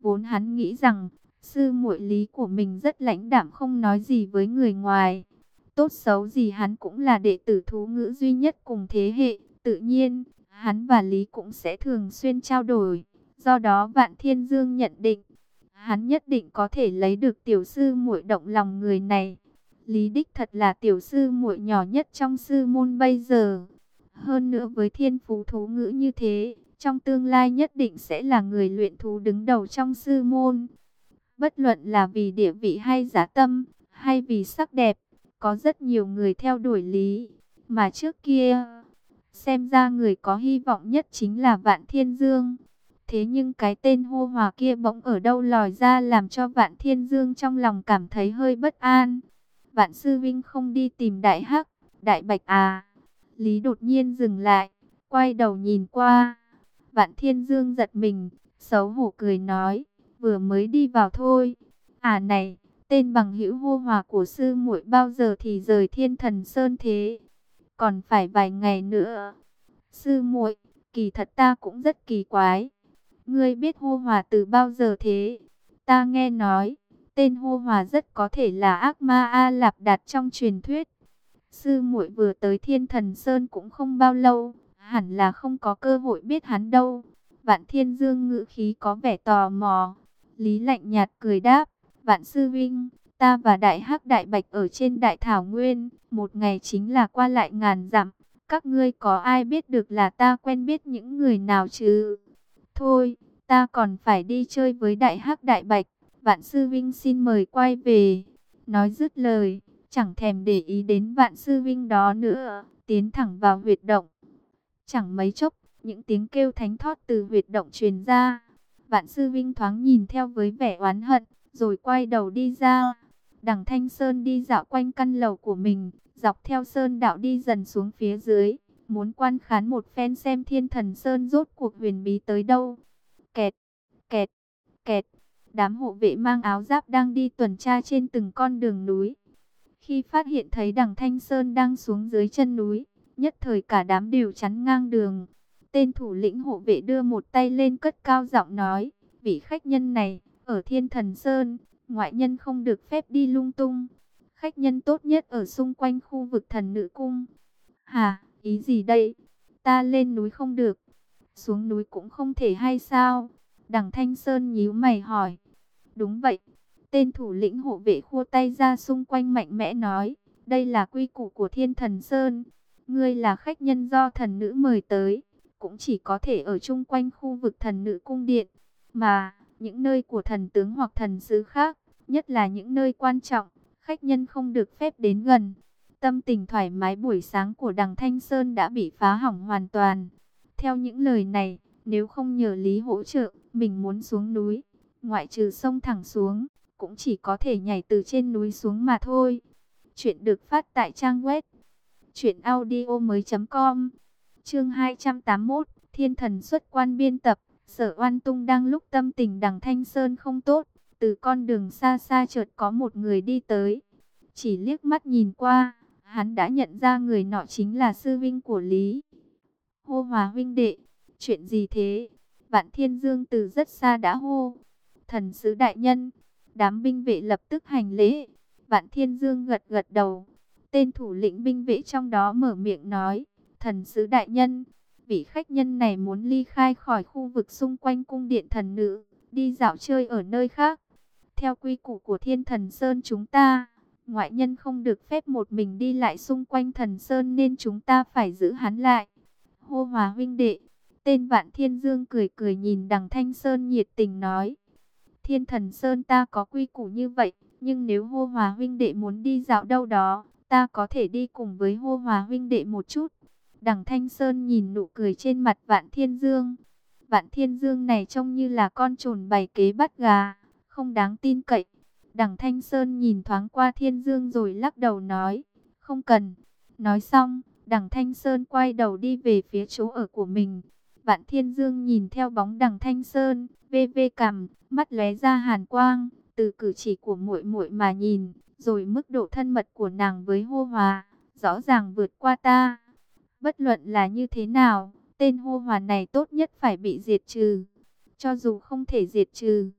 Vốn hắn nghĩ rằng sư muội Lý của mình rất lãnh đạm, không nói gì với người ngoài. Tốt xấu gì hắn cũng là đệ tử thú ngữ duy nhất cùng thế hệ, tự nhiên hắn và Lý cũng sẽ thường xuyên trao đổi. Do đó Vạn Thiên Dương nhận định, hắn nhất định có thể lấy được tiểu sư muội động lòng người này. Lý đích thật là tiểu sư muội nhỏ nhất trong sư môn bây giờ. Hơn nữa với thiên phú thú ngữ như thế, trong tương lai nhất định sẽ là người luyện thú đứng đầu trong sư môn. Bất luận là vì địa vị hay giá tâm, hay vì sắc đẹp, có rất nhiều người theo đuổi Lý. Mà trước kia, xem ra người có hy vọng nhất chính là Vạn Thiên Dương. Thế nhưng cái tên Hô Hòa kia bỗng ở đâu lòi ra, làm cho Vạn Thiên Dương trong lòng cảm thấy hơi bất an. Vạn sư vinh không đi tìm Đại Hắc, Đại Bạch à? Lý đột nhiên dừng lại, quay đầu nhìn qua. Vạn Thiên Dương giật mình, xấu hổ cười nói, vừa mới đi vào thôi. À này, tên bằng hữu Hô Hòa của sư muội bao giờ thì rời Thiên Thần Sơn thế? Còn phải vài ngày nữa. Sư muội, kỳ thật ta cũng rất kỳ quái. Ngươi biết Hô Hòa từ bao giờ thế? Ta nghe nói, tên Hô Hòa rất có thể là ác ma A Lạp Đạt trong truyền thuyết. Sư muội vừa tới Thiên Thần Sơn cũng không bao lâu, hẳn là không có cơ hội biết hắn đâu. Vạn Thiên Dương ngữ khí có vẻ tò mò. Lý lạnh nhạt cười đáp, Vạn sư vinh, ta và Đại Hắc Đại Bạch ở trên Đại Thảo Nguyên, một ngày chính là qua lại ngàn dặm. Các ngươi có ai biết được là ta quen biết những người nào chứ? Thôi, ta còn phải đi chơi với Đại Hắc Đại Bạch. Vạn sư vinh xin mời quay về. Nói dứt lời, chẳng thèm để ý đến Vạn sư vinh đó nữa, tiến thẳng vào huyệt động. Chẳng mấy chốc, những tiếng kêu thánh thót từ huyệt động truyền ra. Vạn sư vinh thoáng nhìn theo với vẻ oán hận, rồi quay đầu đi ra. Đằng Thanh Sơn đi dạo quanh căn lầu của mình, dọc theo sơn đạo đi dần xuống phía dưới, muốn quan khán một phen xem Thiên Thần Sơn rốt cuộc huyền bí tới đâu. Kẹt, kẹt, kẹt, đám hộ vệ mang áo giáp đang đi tuần tra trên từng con đường núi. Khi phát hiện thấy đằng Thanh Sơn đang xuống dưới chân núi, nhất thời cả đám đều chắn ngang đường. Tên thủ lĩnh hộ vệ đưa một tay lên cất cao giọng nói, vị khách nhân này, ở Thiên Thần Sơn, ngoại nhân không được phép đi lung tung. Khách nhân tốt nhất ở xung quanh khu vực Thần Nữ Cung. Hả, ý gì đây? Ta lên núi không được, xuống núi cũng không thể hay sao? Đằng Thanh Sơn nhíu mày hỏi. Đúng vậy. Tên thủ lĩnh hộ vệ khua tay ra xung quanh mạnh mẽ nói, đây là quy củ của Thiên Thần Sơn. Ngươi là khách nhân do thần nữ mời tới, cũng chỉ có thể ở chung quanh khu vực Thần Nữ Cung điện. Mà, những nơi của thần tướng hoặc thần sứ khác, nhất là những nơi quan trọng, khách nhân không được phép đến gần. Tâm tình thoải mái buổi sáng của đằng Thanh Sơn đã bị phá hỏng hoàn toàn. Theo những lời này, nếu không nhờ Lý hỗ trợ, mình muốn xuống núi, ngoại trừ xông thẳng xuống, cũng chỉ có thể nhảy từ trên núi xuống mà thôi. Chuyện được phát tại trang web truyệnaudiomoi.com. Chương 281, Thiên Thần xuất quan biên tập. Sở Oan Tung đang lúc tâm tình đằng Thanh Sơn không tốt, từ con đường xa xa chợt có một người đi tới. Chỉ liếc mắt nhìn qua, hắn đã nhận ra người nọ chính là sư vinh của Lý. Hô Hòa huynh đệ, chuyện gì thế? Vạn Thiên Dương từ rất xa đã hô. Thần sứ đại nhân. Đám binh vệ lập tức hành lễ. Vạn Thiên Dương gật gật đầu. Tên thủ lĩnh binh vệ trong đó mở miệng nói, thần sứ đại nhân, vị khách nhân này muốn ly khai khỏi khu vực xung quanh cung điện thần nữ, đi dạo chơi ở nơi khác. Theo quy củ của Thiên Thần Sơn chúng ta, ngoại nhân không được phép một mình đi lại xung quanh thần sơn, nên chúng ta phải giữ hắn lại. Hô Hòa huynh đệ. Tên Vạn Thiên Dương cười cười nhìn đằng Thanh Sơn nhiệt tình nói, Thiên Thần Sơn ta có quy củ như vậy, nhưng nếu Hô Hòa huynh đệ muốn đi dạo đâu đó, ta có thể đi cùng với Hô Hòa huynh đệ một chút. Đằng Thanh Sơn nhìn nụ cười trên mặt Vạn Thiên Dương. Vạn Thiên Dương này trông như là con trồn bày kế bắt gà, không đáng tin cậy. Đằng Thanh Sơn nhìn thoáng qua Thiên Dương rồi lắc đầu nói, không cần. Nói xong, đằng Thanh Sơn quay đầu đi về phía chỗ ở của mình. Vạn Thiên Dương nhìn theo bóng đằng Thanh Sơn, vê vê cằm, mắt lóe ra hàn quang, từ cử chỉ của muội muội mà nhìn, rồi mức độ thân mật của nàng với Hô Hòa, rõ ràng vượt qua ta. Bất luận là như thế nào, tên Hô Hòa này tốt nhất phải bị diệt trừ. Cho dù không thể diệt trừ,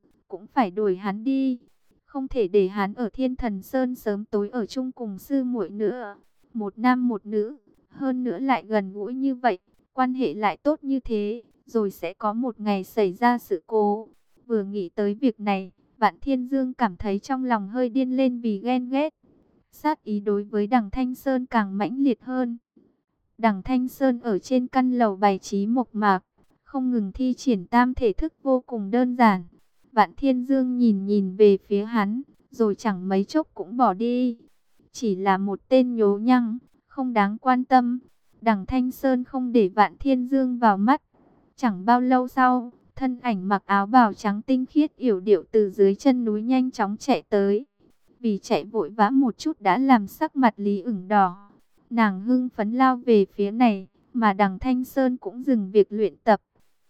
phải đuổi hắn đi. Không thể để hắn ở Thiên Thần Sơn sớm tối ở chung cùng sư muội nữa. Một nam một nữ, hơn nữa lại gần gũi như vậy, quan hệ lại tốt như thế, rồi sẽ có một ngày xảy ra sự cố. Vừa nghĩ tới việc này, Vạn Thiên Dương cảm thấy trong lòng hơi điên lên vì ghen ghét. Sát ý đối với Đằng Thanh Sơn càng mãnh liệt hơn. Đằng Thanh Sơn ở trên căn lầu bày trí mộc mạc, không ngừng thi triển tam thể thức vô cùng đơn giản. Vạn Thiên Dương nhìn nhìn về phía hắn, rồi chẳng mấy chốc cũng bỏ đi. Chỉ là một tên nhố nhăng, không đáng quan tâm. Đằng Thanh Sơn không để Vạn Thiên Dương vào mắt. Chẳng bao lâu sau, thân ảnh mặc áo bào trắng tinh khiết yểu điệu từ dưới chân núi nhanh chóng chạy tới. Vì chạy vội vã một chút đã làm sắc mặt Lý ửng đỏ. Nàng hưng phấn lao về phía này, mà Đằng Thanh Sơn cũng dừng việc luyện tập.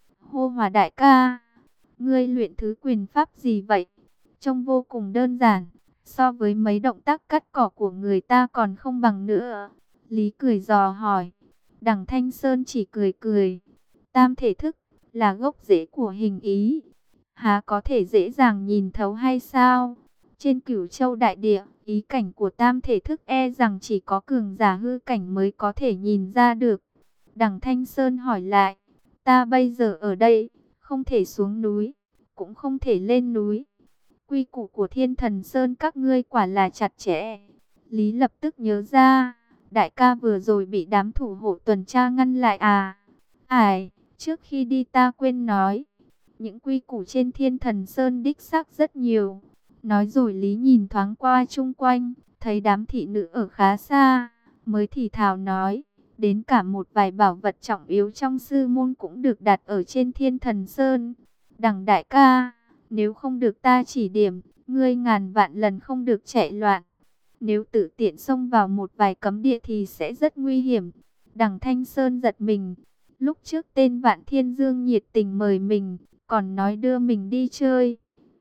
Hô Hòa đại ca, ngươi luyện thứ quyền pháp gì vậy? Trông vô cùng đơn giản, so với mấy động tác cắt cỏ của người ta còn không bằng nữa. Lý cười dò hỏi. Đằng Thanh Sơn chỉ cười cười. Tam thể thức là gốc rễ của hình ý, há có thể dễ dàng nhìn thấu hay sao? Trên Cửu Châu đại địa, ý cảnh của tam thể thức e rằng chỉ có cường giả hư cảnh mới có thể nhìn ra được. Đằng Thanh Sơn hỏi lại, ta bây giờ ở đây, không thể xuống núi, cũng không thể lên núi. Quy củ của Thiên Thần Sơn các ngươi quả là chặt chẽ. Lý lập tức nhớ ra, đại ca vừa rồi bị đám thủ hộ tuần tra ngăn lại à? Ải, trước khi đi ta quên nói, những quy củ trên Thiên Thần Sơn đích xác rất nhiều. Nói rồi Lý nhìn thoáng qua chung quanh, thấy đám thị nữ ở khá xa, mới thì thào nói, đến cả một vài bảo vật trọng yếu trong sư môn cũng được đặt ở trên Thiên Thần Sơn. Đằng đại ca, nếu không được ta chỉ điểm, ngươi ngàn vạn lần không được chạy loạn. Nếu tự tiện xông vào một vài cấm địa thì sẽ rất nguy hiểm. Đằng Thanh Sơn giật mình. Lúc trước tên Vạn Thiên Dương nhiệt tình mời mình, còn nói đưa mình đi chơi.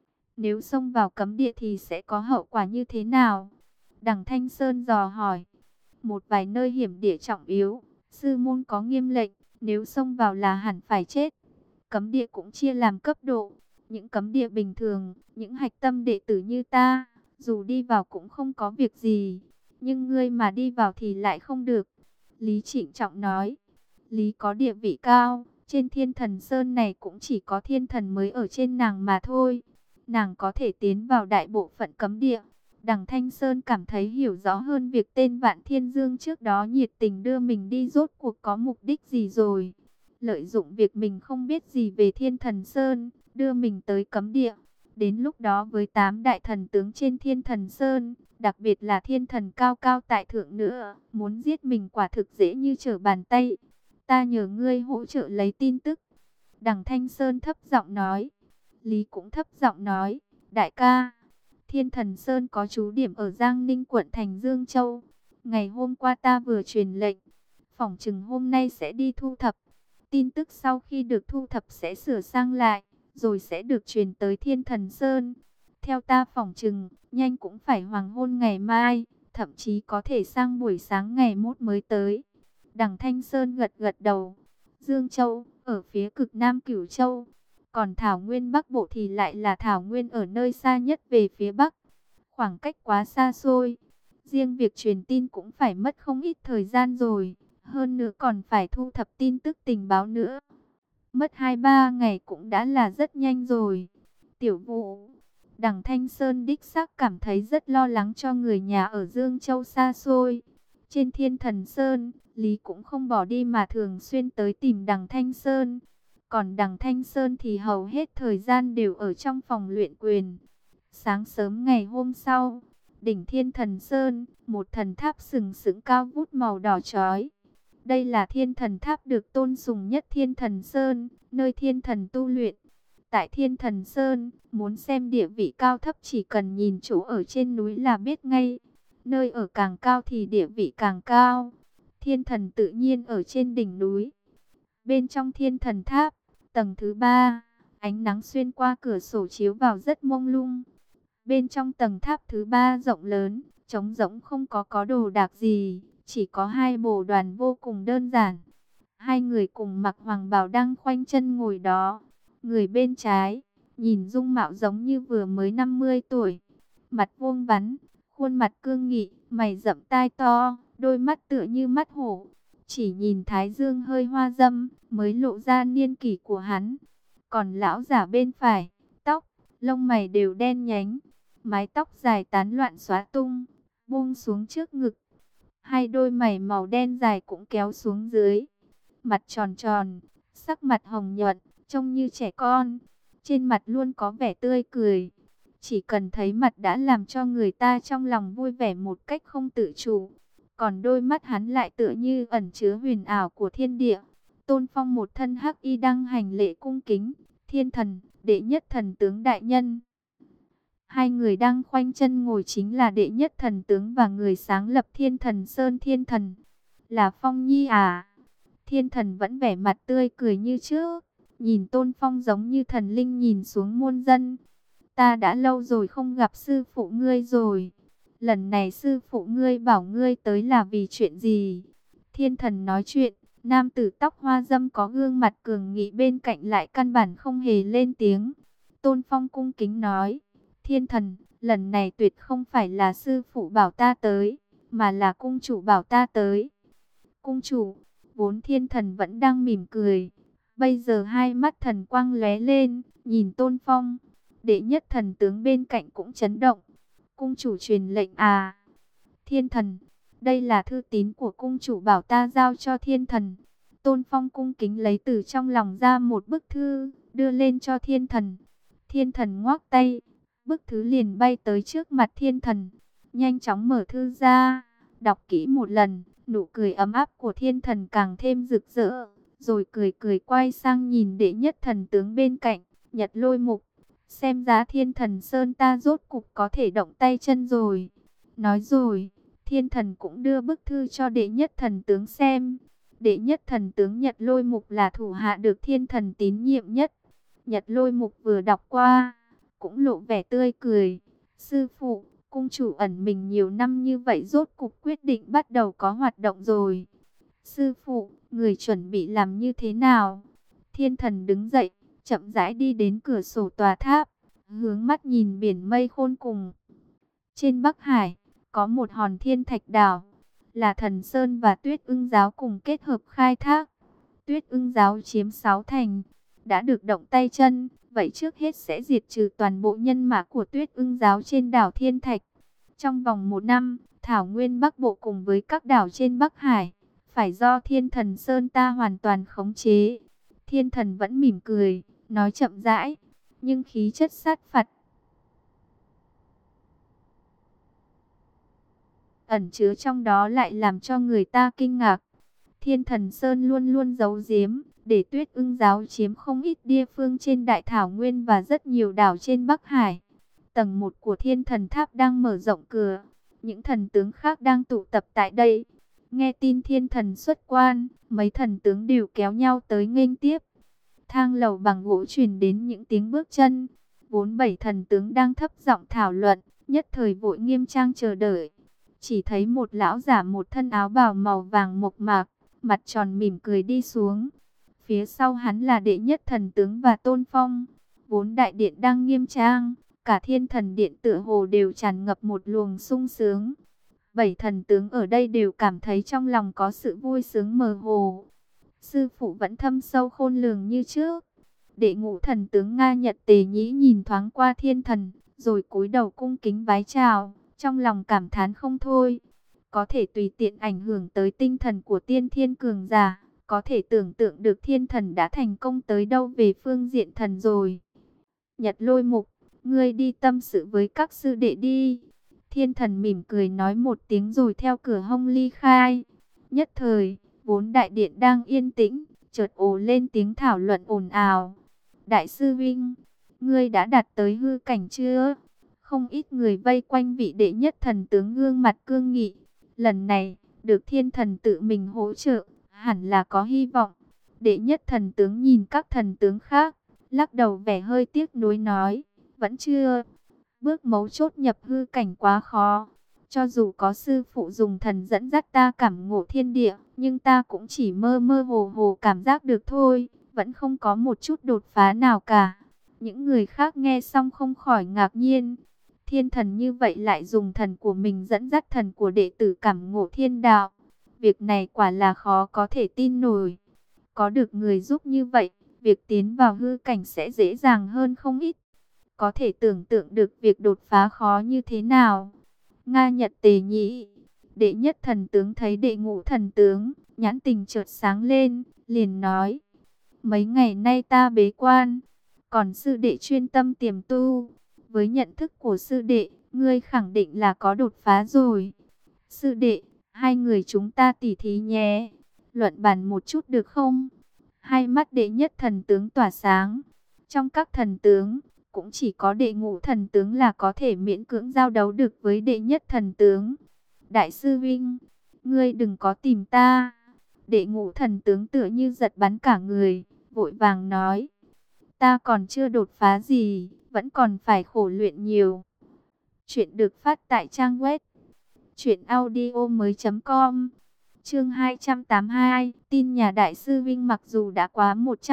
Nếu xông vào cấm địa thì sẽ có hậu quả như thế nào? Đằng Thanh Sơn dò hỏi. Một vài nơi hiểm địa trọng yếu, sư môn có nghiêm lệnh, nếu xông vào là hẳn phải chết. Cấm địa cũng chia làm cấp độ. Những cấm địa bình thường, những hạch tâm đệ tử như ta, dù đi vào cũng không có việc gì. Nhưng ngươi mà đi vào thì lại không được. Lý trịnh trọng nói. Lý có địa vị cao, trên Thiên Thần Sơn này cũng chỉ có thiên thần mới ở trên nàng mà thôi. Nàng có thể tiến vào đại bộ phận cấm địa. Đằng Thanh Sơn cảm thấy hiểu rõ hơn việc tên Vạn Thiên Dương trước đó nhiệt tình đưa mình đi rốt cuộc có mục đích gì rồi. Lợi dụng việc mình không biết gì về Thiên Thần Sơn, đưa mình tới cấm địa. Đến lúc đó với 8 đại thần tướng trên Thiên Thần Sơn, đặc biệt là thiên thần cao cao tại thượng nữa, muốn giết mình quả thực dễ như trở bàn tay. Ta nhờ ngươi hỗ trợ lấy tin tức. Đằng Thanh Sơn thấp giọng nói. Lý cũng thấp giọng nói. Đại ca, Thiên Thần Sơn có trú điểm ở Giang Ninh quận thành Dương Châu. Ngày hôm qua ta vừa truyền lệnh, phỏng chừng hôm nay sẽ đi thu thập. Tin tức sau khi được thu thập sẽ sửa sang lại, rồi sẽ được truyền tới Thiên Thần Sơn. Theo ta phỏng chừng, nhanh cũng phải hoàng hôn ngày mai, thậm chí có thể sang buổi sáng ngày mốt mới tới. Đằng Thanh Sơn gật gật đầu. Dương Châu, ở phía cực nam Cửu Châu. Còn Thảo Nguyên Bắc Bộ thì lại là Thảo Nguyên ở nơi xa nhất về phía Bắc. Khoảng cách quá xa xôi. Riêng việc truyền tin cũng phải mất không ít thời gian rồi. Hơn nữa còn phải thu thập tin tức tình báo nữa. Mất 2-3 ngày cũng đã là rất nhanh rồi. Tiểu Vũ, Đằng Thanh Sơn đích xác cảm thấy rất lo lắng cho người nhà ở Dương Châu xa xôi. Trên Thiên Thần Sơn, Lý cũng không bỏ đi mà thường xuyên tới tìm Đằng Thanh Sơn. Còn Đằng Thanh Sơn thì hầu hết thời gian đều ở trong phòng luyện quyền. Sáng sớm ngày hôm sau, đỉnh Thiên Thần Sơn, một thần tháp sừng sững cao vút màu đỏ chói. Đây là thiên thần tháp được tôn sùng nhất Thiên Thần Sơn, nơi thiên thần tu luyện. Tại Thiên Thần Sơn, muốn xem địa vị cao thấp chỉ cần nhìn chỗ ở trên núi là biết ngay. Nơi ở càng cao thì địa vị càng cao. Thiên thần tự nhiên ở trên đỉnh núi. Bên trong Thiên Thần Tháp, tầng thứ 3, ánh nắng xuyên qua cửa sổ chiếu vào rất mông lung. Bên trong tầng tháp thứ 3 rộng lớn, trống rỗng không có đồ đạc gì, chỉ có hai bồ đoàn vô cùng đơn giản. Hai người cùng mặc hoàng bào đang khoanh chân ngồi đó. Người bên trái, nhìn dung mạo giống như vừa mới 50 tuổi, mặt vuông vắn, khuôn mặt cương nghị, mày rậm tai to, đôi mắt tựa như mắt hổ. Chỉ nhìn thái dương hơi hoa râm mới lộ ra niên kỷ của hắn. Còn lão giả bên phải, tóc, lông mày đều đen nhánh, mái tóc dài tán loạn xóa tung, buông xuống trước ngực. Hai đôi mày màu đen dài cũng kéo xuống dưới. Mặt tròn tròn, sắc mặt hồng nhuận, trông như trẻ con. Trên mặt luôn có vẻ tươi cười. Chỉ cần thấy mặt đã làm cho người ta trong lòng vui vẻ một cách không tự chủ. Còn đôi mắt hắn lại tựa như ẩn chứa huyền ảo của thiên địa. Tôn Phong một thân hắc y đang hành lễ cung kính. Thiên thần, đệ nhất thần tướng đại nhân. Hai người đang khoanh chân ngồi chính là đệ nhất thần tướng và người sáng lập Thiên Thần Sơn Thiên Thần. Là Phong Nhi à? Thiên thần vẫn vẻ mặt tươi cười như trước. Nhìn Tôn Phong giống như thần linh nhìn xuống muôn dân. Ta đã lâu rồi không gặp sư phụ ngươi rồi. Lần này sư phụ ngươi bảo ngươi tới là vì chuyện gì? Thiên thần nói chuyện. Nam tử tóc hoa dâm có gương mặt cường nghị bên cạnh lại căn bản không hề lên tiếng. Tôn Phong cung kính nói. Thiên thần, lần này tuyệt không phải là sư phụ bảo ta tới, mà là cung chủ bảo ta tới. Cung chủ, vốn thiên thần vẫn đang mỉm cười. Bây giờ hai mắt thần quang lóe lên, nhìn Tôn Phong. Đệ nhất thần tướng bên cạnh cũng chấn động. Cung chủ truyền lệnh à? Thiên thần, đây là thư tín của cung chủ bảo ta giao cho thiên thần. Tôn Phong cung kính lấy từ trong lòng ra một bức thư, đưa lên cho thiên thần. Thiên thần ngoác tay, bức thư liền bay tới trước mặt thiên thần. Nhanh chóng mở thư ra, đọc kỹ một lần, nụ cười ấm áp của thiên thần càng thêm rực rỡ. Rồi cười cười quay sang nhìn đệ nhất thần tướng bên cạnh, Nhật Lôi Mục. Xem giá Thiên Thần Sơn ta rốt cục có thể động tay chân rồi. Nói rồi, thiên thần cũng đưa bức thư cho đệ nhất thần tướng xem. Đệ nhất thần tướng Nhật Lôi Mục là thủ hạ được thiên thần tín nhiệm nhất. Nhật Lôi Mục vừa đọc qua, cũng lộ vẻ tươi cười. Sư phụ, cung chủ ẩn mình nhiều năm như vậy rốt cục quyết định bắt đầu có hoạt động rồi. Sư phụ, người chuẩn bị làm như thế nào? Thiên thần đứng dậy, chậm rãi đi đến cửa sổ tòa tháp, hướng mắt nhìn biển mây khôn cùng. Trên Bắc Hải, có một hòn thiên thạch đảo, là Thần Sơn và Tuyết Ưng Giáo cùng kết hợp khai thác. Tuyết Ưng Giáo chiếm 6 thành, đã được động tay chân, vậy trước hết sẽ diệt trừ toàn bộ nhân mã của Tuyết Ưng Giáo trên đảo Thiên Thạch. Trong vòng 1 năm, Thảo Nguyên Bắc Bộ cùng với các đảo trên Bắc Hải, phải do Thiên Thần Sơn ta hoàn toàn khống chế. Thiên thần vẫn mỉm cười, nói chậm rãi, nhưng khí chất sát phạt ẩn chứa trong đó lại làm cho người ta kinh ngạc. Thiên Thần Sơn luôn luôn giấu giếm, để Tuyết Ưng Giáo chiếm không ít địa phương trên Đại Thảo Nguyên và rất nhiều đảo trên Bắc Hải. Tầng 1 của Thiên Thần Tháp đang mở rộng cửa, những thần tướng khác đang tụ tập tại đây. Nghe tin thiên thần xuất quan, mấy thần tướng đều kéo nhau tới nghênh tiếp. Thang lầu bằng gỗ truyền đến những tiếng bước chân. 4-7 thần tướng đang thấp giọng thảo luận, nhất thời vội nghiêm trang chờ đợi. Chỉ thấy một lão giả một thân áo bào màu vàng mộc mạc, mặt tròn mỉm cười đi xuống. Phía sau hắn là đệ nhất thần tướng và Tôn Phong. Vốn đại điện đang nghiêm trang, cả thiên thần điện tựa hồ đều tràn ngập một luồng sung sướng. 7 thần tướng ở đây đều cảm thấy trong lòng có sự vui sướng mơ hồ. Sư phụ vẫn thâm sâu khôn lường như trước. Đệ ngũ thần tướng Nga Nhật Tề Nhĩ nhìn thoáng qua thiên thần, rồi cúi đầu cung kính vái chào, trong lòng cảm thán không thôi. Có thể tùy tiện ảnh hưởng tới tinh thần của tiên thiên cường giả, có thể tưởng tượng được thiên thần đã thành công tới đâu về phương diện thần rồi. Nhật Lôi Mục, ngươi đi tâm sự với các sư đệ đi. Thiên thần mỉm cười nói một tiếng rồi theo cửa hông ly khai. Nhất thời, vốn đại điện đang yên tĩnh, chợt ồ lên tiếng thảo luận ồn ào. Đại sư Vinh, ngươi đã đạt tới hư cảnh chưa? Không ít người vây quanh vị đệ nhất thần tướng gương mặt cương nghị. Lần này, được thiên thần tự mình hỗ trợ, hẳn là có hy vọng. Đệ nhất thần tướng nhìn các thần tướng khác, lắc đầu vẻ hơi tiếc nuối nói, vẫn chưa. Bước mấu chốt nhập hư cảnh quá khó. Cho dù có sư phụ dùng thần dẫn dắt ta cảm ngộ thiên địa, nhưng ta cũng chỉ mơ mơ hồ hồ cảm giác được thôi, vẫn không có một chút đột phá nào cả. Những người khác nghe xong không khỏi ngạc nhiên. Thiên thần như vậy lại dùng thần của mình dẫn dắt thần của đệ tử cảm ngộ thiên đạo. Việc này quả là khó có thể tin nổi. Có được người giúp như vậy, việc tiến vào hư cảnh sẽ dễ dàng hơn không ít. Có thể tưởng tượng được việc đột phá khó như thế nào. Nga Nhật Tề Nhĩ, đệ nhất thần tướng thấy đệ ngũ thần tướng, nhãn tình chợt sáng lên, liền nói: mấy ngày nay ta bế quan, còn sư đệ chuyên tâm tiềm tu. Với nhận thức của sư đệ, ngươi khẳng định là có đột phá rồi. Sư đệ, hai người chúng ta tỉ thí nhé, luận bàn một chút được không? Hai mắt đệ nhất thần tướng tỏa sáng. Trong các thần tướng, cũng chỉ có đệ ngũ thần tướng là có thể miễn cưỡng giao đấu được với đệ nhất thần tướng. Đại sư Vinh, ngươi đừng có tìm ta. Đệ ngũ thần tướng tựa như giật bắn cả người, vội vàng nói: ta còn chưa đột phá gì, vẫn còn phải khổ luyện nhiều. Chuyện được phát tại trang web truyệnaudiomoi.com. Chương 282, tin nhà đại sư Vinh. Mặc dù đã quá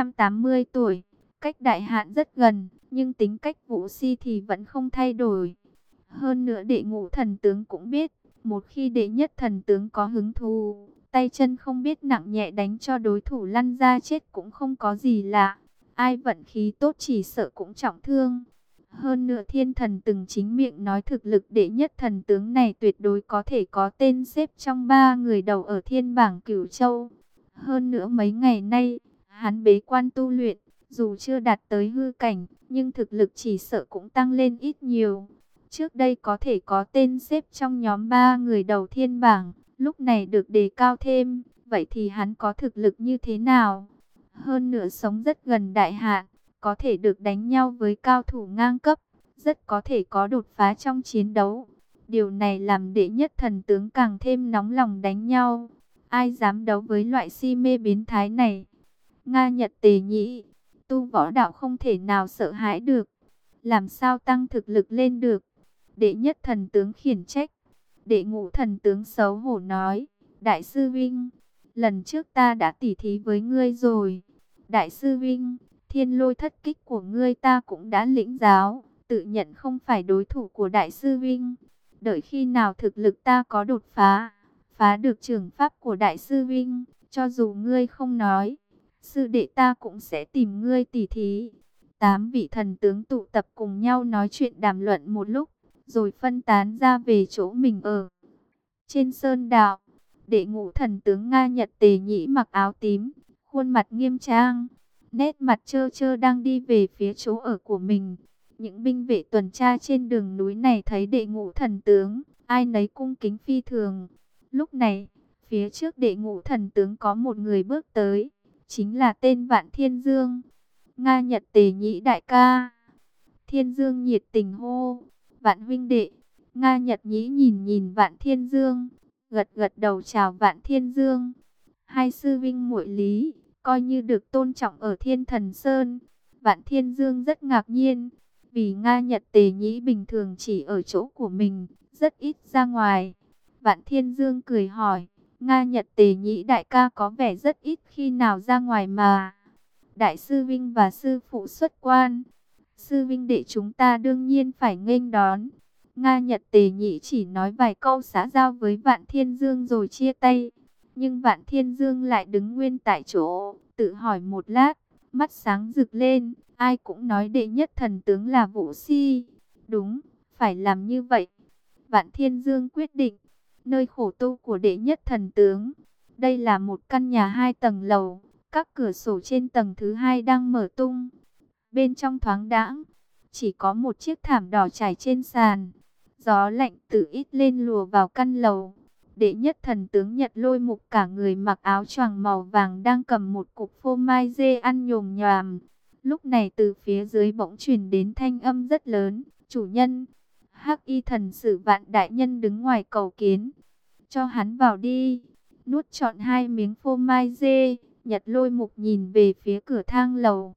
180 tuổi, cách đại hạn rất gần, nhưng tính cách Vũ Si thì vẫn không thay đổi. Hơn nữa đệ ngũ thần tướng cũng biết, một khi đệ nhất thần tướng có hứng thú, tay chân không biết nặng nhẹ đánh cho đối thủ lăn ra chết cũng không có gì lạ. Ai vận khí tốt chỉ sợ cũng trọng thương. Hơn nữa thiên thần từng chính miệng nói thực lực đệ nhất thần tướng này tuyệt đối có thể có tên xếp trong 3 người đầu ở thiên bảng Cửu Châu. Hơn nữa mấy ngày nay, hắn bế quan tu luyện, dù chưa đạt tới hư cảnh, nhưng thực lực chỉ sợ cũng tăng lên ít nhiều. Trước đây có thể có tên xếp trong nhóm 3 người đầu thiên bảng, lúc này được đề cao thêm, vậy thì hắn có thực lực như thế nào? Hơn nữa sống rất gần đại hạn, có thể được đánh nhau với cao thủ ngang cấp, rất có thể có đột phá trong chiến đấu. Điều này làm đệ nhất thần tướng càng thêm nóng lòng đánh nhau. Ai dám đấu với loại si mê biến thái này? Nga Nhật Tề Nhĩ, tu võ đạo không thể nào sợ hãi được, làm sao tăng thực lực lên được? Đệ nhất thần tướng khiển trách. Đệ ngũ thần tướng xấu hổ nói: đại sư Vinh, lần trước ta đã tỉ thí với ngươi rồi. Đại sư Vinh, thiên lôi thất kích của ngươi ta cũng đã lĩnh giáo, tự nhận không phải đối thủ của đại sư Vinh. Đợi khi nào thực lực ta có đột phá, phá được trường pháp của đại sư Vinh, cho dù ngươi không nói, sư đệ ta cũng sẽ tìm ngươi tỉ thí. 8 vị thần tướng tụ tập cùng nhau nói chuyện đàm luận một lúc, rồi phân tán ra về chỗ mình ở. Trên sơn đạo, đệ ngũ thần tướng Nga Nhật Tề Nhĩ mặc áo tím, khuôn mặt nghiêm trang, nét mặt trơ trơ đang đi về phía chỗ ở của mình. Những binh vệ tuần tra trên đường núi này thấy đệ ngũ thần tướng, ai nấy cung kính phi thường. Lúc này, phía trước đệ ngũ thần tướng có một người bước tới, chính là tên Vạn Thiên Dương. Nga Nhật Tề Nhĩ đại ca. Thiên Dương nhiệt tình hô: Vạn huynh đệ. Nga Nhật Nhĩ nhìn nhìn Vạn Thiên Dương, gật gật đầu chào Vạn Thiên Dương. Hai sư vinh muội Lý, coi như được tôn trọng ở Thiên Thần Sơn. Vạn Thiên Dương rất ngạc nhiên, vì Nga Nhật Tề Nhĩ bình thường chỉ ở chỗ của mình, rất ít ra ngoài. Vạn Thiên Dương cười hỏi: Nga Nhật Tề Nhĩ đại ca có vẻ rất ít khi nào ra ngoài mà. Đại sư Vinh và sư phụ xuất quan, sư vinh đệ chúng ta đương nhiên phải nghênh đón. Nga Nhật Tề Nhĩ chỉ nói vài câu xã giao với Vạn Thiên Dương rồi chia tay. Nhưng Vạn Thiên Dương lại đứng nguyên tại chỗ, tự hỏi một lát, mắt sáng rực lên. Ai cũng nói đệ nhất thần tướng là Vũ Si. Đúng, phải làm như vậy. Vạn Thiên Dương quyết định, nơi khổ tu của đệ nhất thần tướng. Đây là một căn nhà 2 tầng lầu, các cửa sổ trên tầng thứ 2 đang mở tung. Bên trong thoáng đãng, chỉ có một chiếc thảm đỏ trải trên sàn. Gió lạnh từ ít lên lùa vào căn lầu. Đệ nhất thần tướng Nhật Lôi Mục cả người mặc áo choàng màu vàng đang cầm một cục phô mai dê ăn nhồm nhoàm. Lúc này từ phía dưới bỗng truyền đến thanh âm rất lớn: chủ nhân, Hắc Y thần sử Vạn đại nhân đứng ngoài cầu kiến, cho hắn vào đi. Nuốt trọn 2 miếng phô mai dê, Nhật Lôi Mục nhìn về phía cửa thang lầu.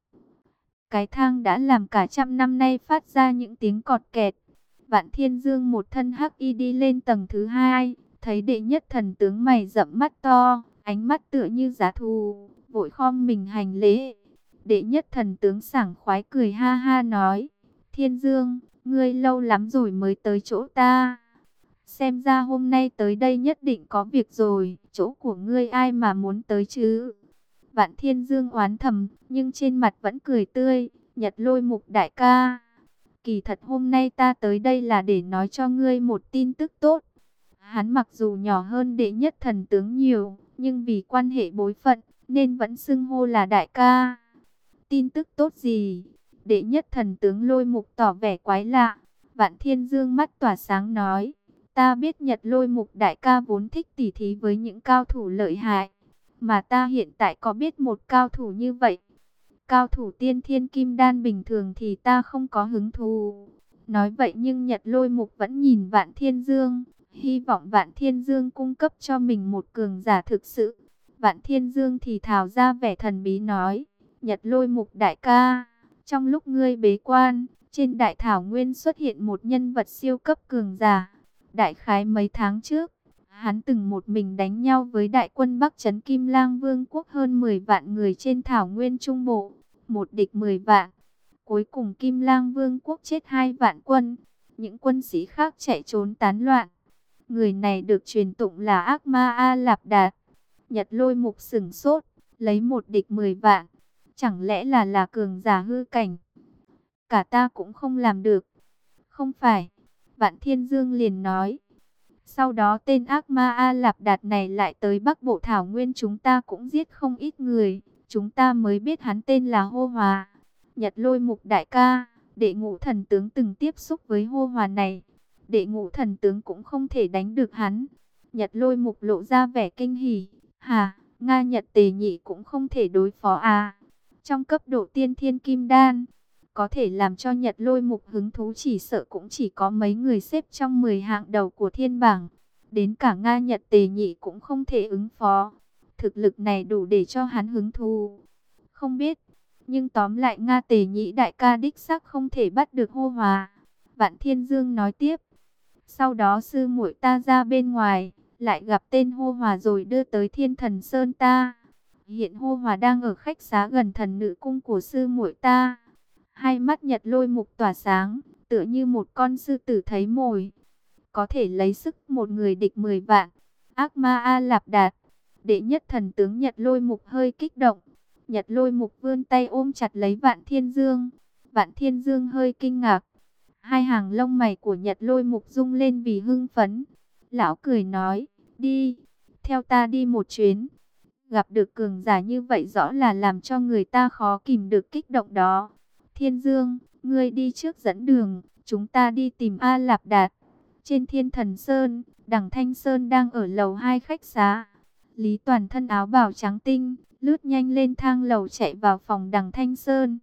Cái thang đã làm cả trăm năm nay phát ra những tiếng cọt kẹt. Vạn Thiên Dương một thân hắc y đi lên tầng thứ 2, thấy đệ nhất thần tướng mày rậm mắt to, ánh mắt tựa như giá thú, vội khom mình hành lễ. Đệ nhất thần tướng sảng khoái cười ha ha nói, Thiên Dương, ngươi lâu lắm rồi mới tới chỗ ta. Xem ra hôm nay tới đây nhất định có việc rồi, chỗ của ngươi ai mà muốn tới chứ? Vạn Thiên Dương oán thầm, nhưng trên mặt vẫn cười tươi, Nhật Lôi Mục đại ca. Kỳ thật hôm nay ta tới đây là để nói cho ngươi một tin tức tốt. Hắn mặc dù nhỏ hơn đệ nhất thần tướng nhiều, nhưng vì quan hệ bối phận, nên vẫn xưng hô là đại ca. Tin tức tốt gì? Đệ nhất thần tướng Lôi Mục tỏ vẻ quái lạ. Vạn Thiên Dương mắt tỏa sáng nói, ta biết Nhật Lôi Mục đại ca vốn thích tỉ thí với những cao thủ lợi hại, mà ta hiện tại có biết một cao thủ như vậy. Cao thủ tiên thiên kim đan bình thường thì ta không có hứng thú. Nói vậy nhưng Nhật Lôi Mục vẫn nhìn Vạn Thiên Dương, hy vọng Vạn Thiên Dương cung cấp cho mình một cường giả thực sự. Vạn Thiên Dương thì thào ra vẻ thần bí nói, Nhật Lôi Mục đại ca, trong lúc ngươi bế quan, trên đại thảo nguyên xuất hiện một nhân vật siêu cấp cường giả. Đại khái mấy tháng trước, hắn từng một mình đánh nhau với đại quân Bắc trấn Kim Lang Vương quốc hơn 10 vạn người trên thảo nguyên Trung Bộ, một địch 10 vạn. Cuối cùng Kim Lang Vương quốc chết 2 vạn quân, những quân sĩ khác chạy trốn tán loạn. Người này được truyền tụng là Ác Ma A Lạp Đạt. Nhật Lôi Mục sửng sốt, lấy một địch 10 vạn, chẳng lẽ là cường giả hư cảnh? Cả ta cũng không làm được. Không phải, Vạn Thiên Dương liền nói. Sau đó tên Ác Ma A Lạp Đạt này lại tới Bắc Bộ Thảo Nguyên, chúng ta cũng giết không ít người, chúng ta mới biết hắn tên là Hô Hòa. Nhật Lôi Mục đại ca, đệ ngũ thần tướng từng tiếp xúc với Hô Hòa này, đệ ngũ thần tướng cũng không thể đánh được hắn. Nhật Lôi Mục lộ ra vẻ kinh hỉ, hà, Nga Nhật Tề Nhị cũng không thể đối phó à? Trong cấp độ tiên thiên kim đan, có thể làm cho Nhật Lôi Mục hứng thú chỉ sợ cũng chỉ có mấy người xếp trong 10 hạng đầu của thiên bảng. Đến cả Nga Nhật Tề Nhị cũng không thể ứng phó. Thực lực này đủ để cho hắn hứng thú. Không biết, nhưng tóm lại Nga Tề Nhị đại ca đích xác không thể bắt được Hô Hòa. Vạn Thiên Dương nói tiếp. Sau đó sư muội ta ra bên ngoài, lại gặp tên Hô Hòa rồi đưa tới Thiên Thần Sơn ta. Hiện Hô Hòa đang ở khách xá gần thần nữ cung của sư muội ta. Hai mắt Nhật Lôi Mục tỏa sáng, tựa như một con sư tử thấy mồi. Có thể lấy sức một người địch 10 vạn. Ác Ma A Lạp Đạt. Đệ nhất thần tướng Nhật Lôi Mục hơi kích động. Nhật Lôi Mục vươn tay ôm chặt lấy Vạn Thiên Dương. Vạn Thiên Dương hơi kinh ngạc. Hai hàng lông mày của Nhật Lôi Mục rung lên vì hưng phấn. Lão cười nói, đi, theo ta đi một chuyến. Gặp được cường giả như vậy rõ là làm cho người ta khó kìm được kích động đó. Thiên Dương, ngươi đi trước dẫn đường, chúng ta đi tìm A Lạp Đạt. Trên Thiên Thần Sơn, Đằng Thanh Sơn đang ở lầu 2 khách xá. Lý Toàn thân áo bào trắng tinh, lướt nhanh lên thang lầu chạy vào phòng Đằng Thanh Sơn.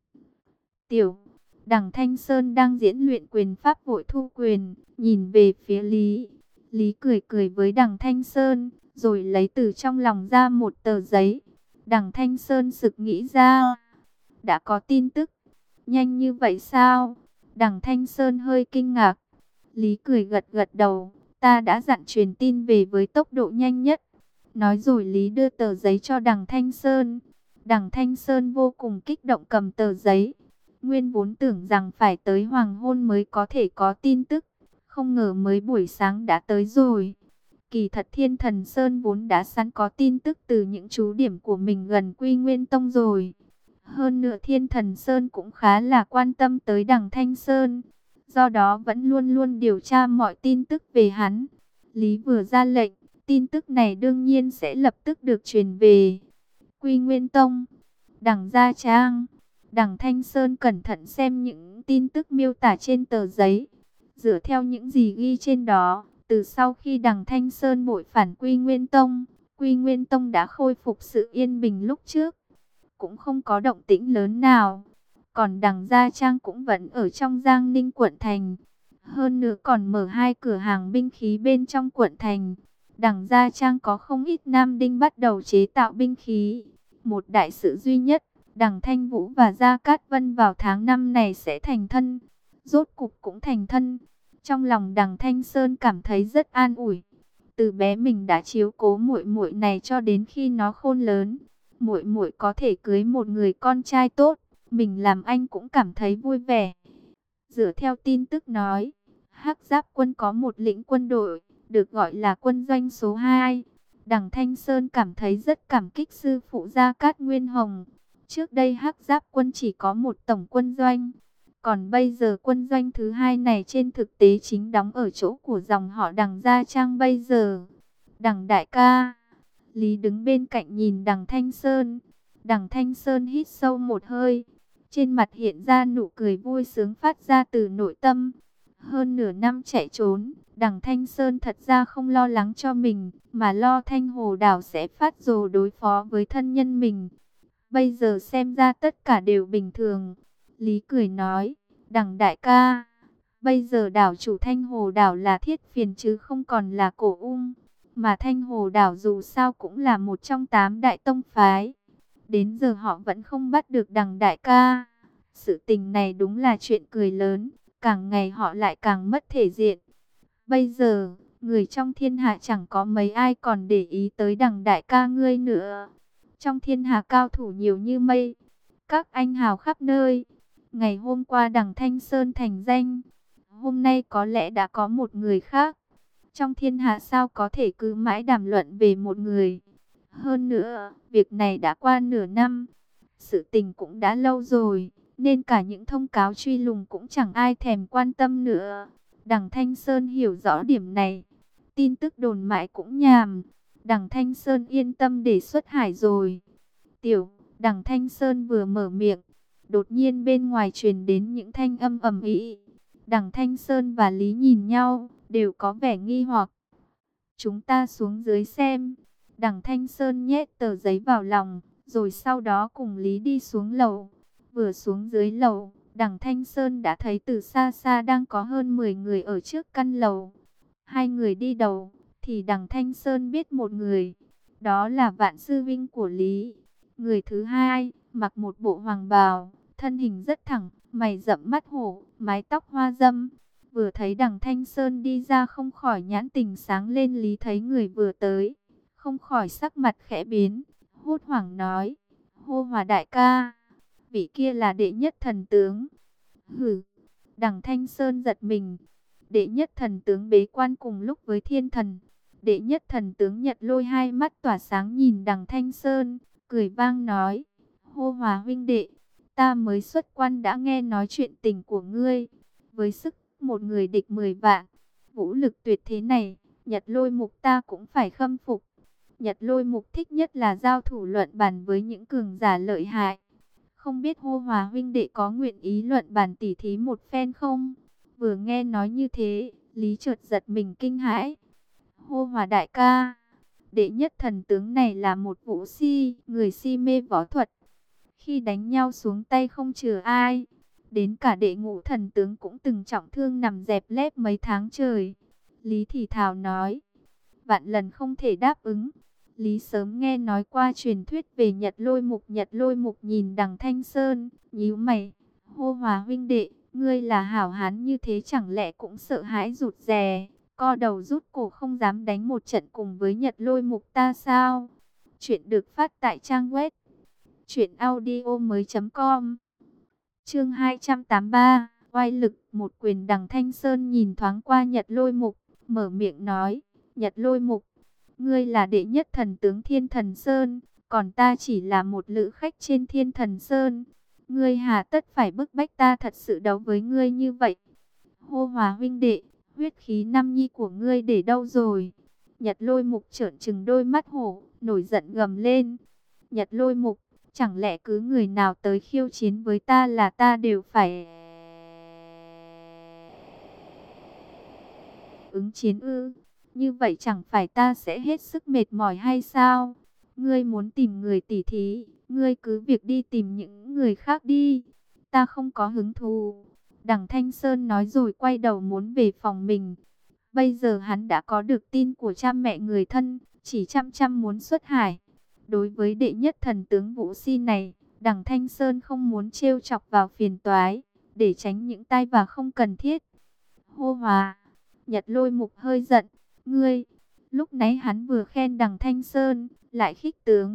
Tiểu, Đằng Thanh Sơn đang diễn luyện quyền pháp vội thu quyền, nhìn về phía Lý. Lý cười cười với Đằng Thanh Sơn, rồi lấy từ trong lòng ra một tờ giấy. Đằng Thanh Sơn sực nghĩ ra, đã có tin tức. Nhanh như vậy sao? Đằng Thanh Sơn hơi kinh ngạc. Lý cười gật gật đầu. Ta đã dặn truyền tin về với tốc độ nhanh nhất. Nói rồi Lý đưa tờ giấy cho Đằng Thanh Sơn. Đằng Thanh Sơn vô cùng kích động cầm tờ giấy. Nguyên vốn tưởng rằng phải tới hoàng hôn mới có thể có tin tức. Không ngờ mới buổi sáng đã tới rồi. Kỳ thật Thiên Thần Sơn vốn đã sẵn có tin tức từ những chú điểm của mình gần Quy Nguyên Tông rồi. Hơn nữa Thiên Thần Sơn cũng khá là quan tâm tới Đằng Thanh Sơn. Do đó vẫn luôn luôn điều tra mọi tin tức về hắn. Lý vừa ra lệnh, tin tức này đương nhiên sẽ lập tức được truyền về. Quy Nguyên Tông, Đằng Gia Trang. Đằng Thanh Sơn cẩn thận xem những tin tức miêu tả trên tờ giấy. Dựa theo những gì ghi trên đó, từ sau khi Đằng Thanh Sơn bội phản Quy Nguyên Tông đã khôi phục sự yên bình lúc trước. Cũng không có động tĩnh lớn nào. Còn Đằng Gia Trang cũng vẫn ở trong Giang Ninh quận thành. Hơn nữa còn mở 2 cửa hàng binh khí bên trong quận thành. Đằng Gia Trang có không ít nam đinh bắt đầu chế tạo binh khí. Một đại sự duy nhất, Đằng Thanh Vũ và Gia Cát Vân vào tháng 5 này sẽ thành thân. Rốt cục cũng thành thân. Trong lòng Đằng Thanh Sơn cảm thấy rất an ủi. Từ bé mình đã chiếu cố muội muội này cho đến khi nó khôn lớn. muội muội có thể cưới một người con trai tốt, mình làm anh cũng cảm thấy vui vẻ. Dựa theo tin tức nói, Hắc Giáp quân có một lĩnh quân đội, được gọi là quân doanh số 2. Đằng Thanh Sơn cảm thấy rất cảm kích sư phụ Gia Cát Nguyên Hồng. Trước đây Hắc Giáp quân chỉ có một tổng quân doanh, còn bây giờ quân doanh thứ 2 này trên thực tế chính đóng ở chỗ của dòng họ Đằng Gia Trang bây giờ. Đằng đại ca, Lý đứng bên cạnh nhìn Đằng Thanh Sơn. Đằng Thanh Sơn hít sâu một hơi, trên mặt hiện ra nụ cười vui sướng phát ra từ nội tâm. Hơn nửa năm chạy trốn, Đằng Thanh Sơn thật ra không lo lắng cho mình, mà lo Thanh Hồ Đảo sẽ phát rồ đối phó với thân nhân mình. Bây giờ xem ra tất cả đều bình thường. Lý cười nói, Đằng đại ca, bây giờ đảo chủ Thanh Hồ Đảo là Thiết Phiền chứ không còn là Cổ Ung. Mà Thanh Hồ Đảo dù sao cũng là một trong 8 đại tông phái. Đến giờ họ vẫn không bắt được Đằng đại ca. Sự tình này đúng là chuyện cười lớn, càng ngày họ lại càng mất thể diện. Bây giờ, người trong thiên hạ chẳng có mấy ai còn để ý tới Đằng đại ca ngươi nữa. Trong thiên hạ cao thủ nhiều như mây, các anh hào khắp nơi. Ngày hôm qua Đằng Thanh Sơn thành danh, hôm nay có lẽ đã có một người khác. Trong thiên hạ sao có thể cứ mãi đàm luận về một người. Hơn nữa, việc này đã qua nửa năm, sự tình cũng đã lâu rồi, nên cả những thông cáo truy lùng cũng chẳng ai thèm quan tâm nữa. Đằng Thanh Sơn hiểu rõ điểm này, tin tức đồn mãi cũng nhàm. Đằng Thanh Sơn yên tâm để xuất hải rồi. Đằng Thanh Sơn vừa mở miệng, đột nhiên bên ngoài truyền đến những thanh âm ầm ĩ. Đằng Thanh Sơn và Lý nhìn nhau, đều có vẻ nghi hoặc. Chúng ta xuống dưới xem. Đằng Thanh Sơn nhét tờ giấy vào lòng, rồi sau đó cùng Lý đi xuống lầu. Vừa xuống dưới lầu, Đằng Thanh Sơn đã thấy từ xa xa đang có hơn 10 người ở trước căn lầu. Hai người đi đầu, thì Đằng Thanh Sơn biết một người, đó là Vạn Sư Vinh của Lý. Người thứ hai, mặc một bộ hoàng bào, thân hình rất thẳng, mày rậm mắt hổ, mái tóc hoa dâm. Vừa thấy Đằng Thanh Sơn đi ra không khỏi nhãn tình sáng lên. Lý thấy người vừa tới, không khỏi sắc mặt khẽ biến, hốt hoảng nói, hô Hòa đại ca, vị kia là đệ nhất thần tướng. Hử! Đằng Thanh Sơn giật mình. Đệ nhất thần tướng bế quan cùng lúc với thiên thần. Đệ nhất thần tướng Nhật Lôi hai mắt tỏa sáng nhìn Đằng Thanh Sơn, cười vang nói, hô Hòa huynh đệ, ta mới xuất quan đã nghe nói chuyện tình của ngươi. Với sức một người địch 10 vạn, vũ lực tuyệt thế này, Nhật Lôi mục ta cũng phải khâm phục. Nhật Lôi mục thích nhất là giao thủ luận bàn với những cường giả lợi hại. Không biết hô Hòa huynh đệ có nguyện ý luận bàn tỉ thí một phen không? Vừa nghe nói như thế, Lý chợt giật mình kinh hãi. Hô Hòa đại ca, đệ nhất thần tướng này là một vũ si, người si mê võ thuật. Khi đánh nhau xuống tay không chừa ai. Đến cả đệ ngũ thần tướng cũng từng trọng thương nằm dẹp lép mấy tháng trời. Lý thì thào nói, vạn lần không thể đáp ứng. Lý sớm nghe nói qua truyền thuyết về Nhật Lôi mục. Nhật Lôi mục nhìn Đằng Thanh Sơn, nhíu mày, hô Hòa huynh đệ, ngươi là hảo hán như thế chẳng lẽ cũng sợ hãi rụt rè, co đầu rút cổ không dám đánh một trận cùng với Nhật Lôi mục ta sao? Chuyện được phát tại trang web truyệnaudiomoi.com. Chương 283, oai lực. Một quyền. Đằng Thanh Sơn nhìn thoáng qua Nhật Lôi mục, mở miệng nói, Nhật Lôi mục, ngươi là đệ nhất thần tướng Thiên Thần Sơn, còn ta chỉ là một lữ khách trên Thiên Thần Sơn. Ngươi hà tất phải bức bách ta thật sự đấu với ngươi như vậy? Hô Hòa huynh đệ, huyết khí nam nhi của ngươi để đâu rồi? Nhật Lôi mục trợn trừng đôi mắt hổ, nổi giận gầm lên. Nhật Lôi mục, chẳng lẽ cứ người nào tới khiêu chiến với ta là ta đều phải ứng chiến ư? Như vậy chẳng phải ta sẽ hết sức mệt mỏi hay sao? Ngươi muốn tìm người tỉ thí, ngươi cứ việc đi tìm những người khác đi. Ta không có hứng thú. Đằng Thanh Sơn nói rồi quay đầu muốn về phòng mình. Bây giờ hắn đã có được tin của cha mẹ người thân, chỉ chăm chăm muốn xuất hải. Đối với đệ nhất thần tướng Vũ Si này, Đằng Thanh Sơn không muốn trêu chọc vào phiền toái, để tránh những tai vạ không cần thiết. Hô Hòa! Nhật Lôi mục hơi giận. Ngươi! Lúc nãy hắn vừa khen Đằng Thanh Sơn, lại khích tướng.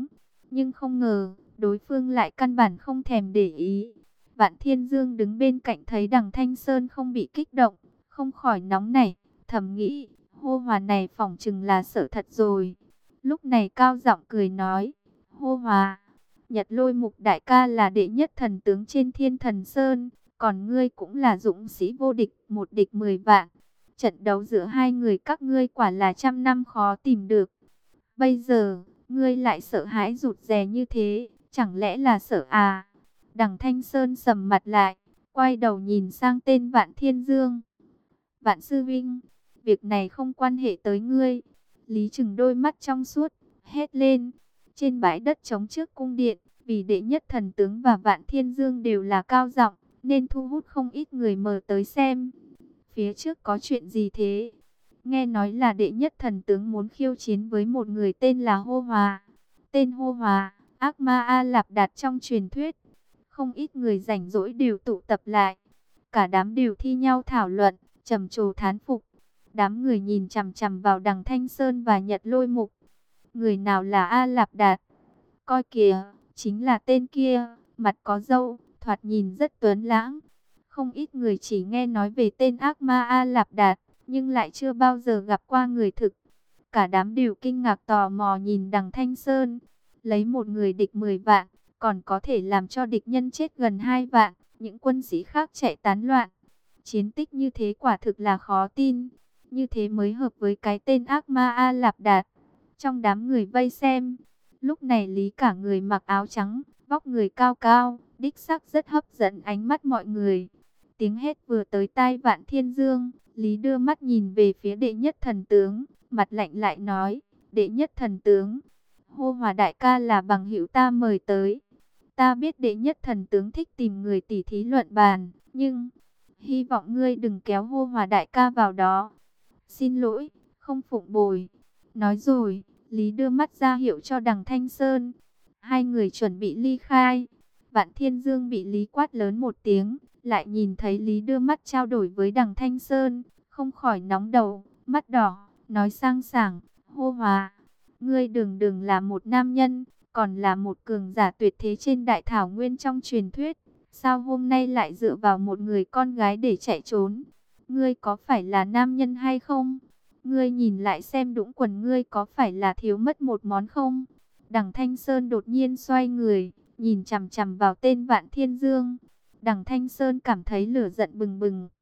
Nhưng không ngờ, đối phương lại căn bản không thèm để ý. Vạn Thiên Dương đứng bên cạnh thấy Đằng Thanh Sơn không bị kích động, không khỏi nóng nảy, thầm nghĩ, hô hòa này phỏng chừng là sợ thật rồi. Lúc này cao giọng cười nói, hô hòa, Nhật Lôi Mục đại ca là đệ nhất thần tướng trên Thiên Thần Sơn, còn ngươi cũng là dũng sĩ vô địch, một địch 10 vạn. Trận đấu giữa hai người các ngươi quả là trăm năm khó tìm được. Bây giờ, ngươi lại sợ hãi rụt rè như thế, chẳng lẽ là sợ à? Đằng Thanh Sơn sầm mặt lại, quay đầu nhìn sang tên Vạn Thiên Dương. Vạn sư vinh, việc này không quan hệ tới ngươi. Lý Trừng đôi mắt trong suốt, hét lên. Trên bãi đất trống trước cung điện, vì đệ nhất thần tướng và Vạn Thiên Dương đều là cao giọng, nên thu hút không ít người mờ tới xem. Phía trước có chuyện gì thế? Nghe nói là đệ nhất thần tướng muốn khiêu chiến với một người tên là Hô Hòa. Tên Hô Hòa, ác ma A Lạp Đạt trong truyền thuyết. Không ít người rảnh rỗi đều tụ tập lại. Cả đám đều thi nhau thảo luận, trầm trồ thán phục. Đám người nhìn chằm chằm vào Đằng Thanh Sơn và Nhật Lôi Mục. Người nào là A Lạp Đạt? Coi kìa, chính là tên kia, mặt có râu, thoạt nhìn rất tuấn lãng. Không ít người chỉ nghe nói về tên ác ma A Lạp Đạt, nhưng lại chưa bao giờ gặp qua người thực. Cả đám đều kinh ngạc tò mò nhìn Đằng Thanh Sơn. Lấy một người địch 10 vạn, còn có thể làm cho địch nhân chết gần 2 vạn, những quân sĩ khác chạy tán loạn. Chiến tích như thế quả thực là khó tin. Như thế mới hợp với cái tên ác ma A Lạp Đạt. Trong đám người vây xem, lúc này Lý cả người mặc áo trắng, vóc người cao cao, đích xác rất hấp dẫn ánh mắt mọi người. Tiếng hét vừa tới tai Vạn Thiên Dương, Lý đưa mắt nhìn về phía đệ nhất thần tướng, mặt lạnh lại nói, đệ nhất thần tướng, Hô Hòa đại ca là bằng hữu ta mời tới. Ta biết đệ nhất thần tướng thích tìm người tỉ thí luận bàn, nhưng hy vọng ngươi đừng kéo Hô Hòa đại ca vào đó. Xin lỗi, không phụng bồi. Nói rồi, Lý đưa mắt ra hiệu cho Đằng Thanh Sơn. Hai người chuẩn bị ly khai. Vạn Thiên Dương bị Lý quát lớn một tiếng, lại nhìn thấy Lý đưa mắt trao đổi với Đằng Thanh Sơn, không khỏi nóng đầu, mắt đỏ, nói sang sảng, Hô Hòa, ngươi đừng đừng là một nam nhân, còn là một cường giả tuyệt thế trên đại thảo nguyên trong truyền thuyết. Sao hôm nay lại dựa vào một người con gái để chạy trốn? Ngươi có phải là nam nhân hay không? Ngươi nhìn lại xem đũng quần ngươi có phải là thiếu mất một món không? Đằng Thanh Sơn đột nhiên xoay người, nhìn chằm chằm vào tên Vạn Thiên Dương. Đằng Thanh Sơn cảm thấy lửa giận bừng bừng.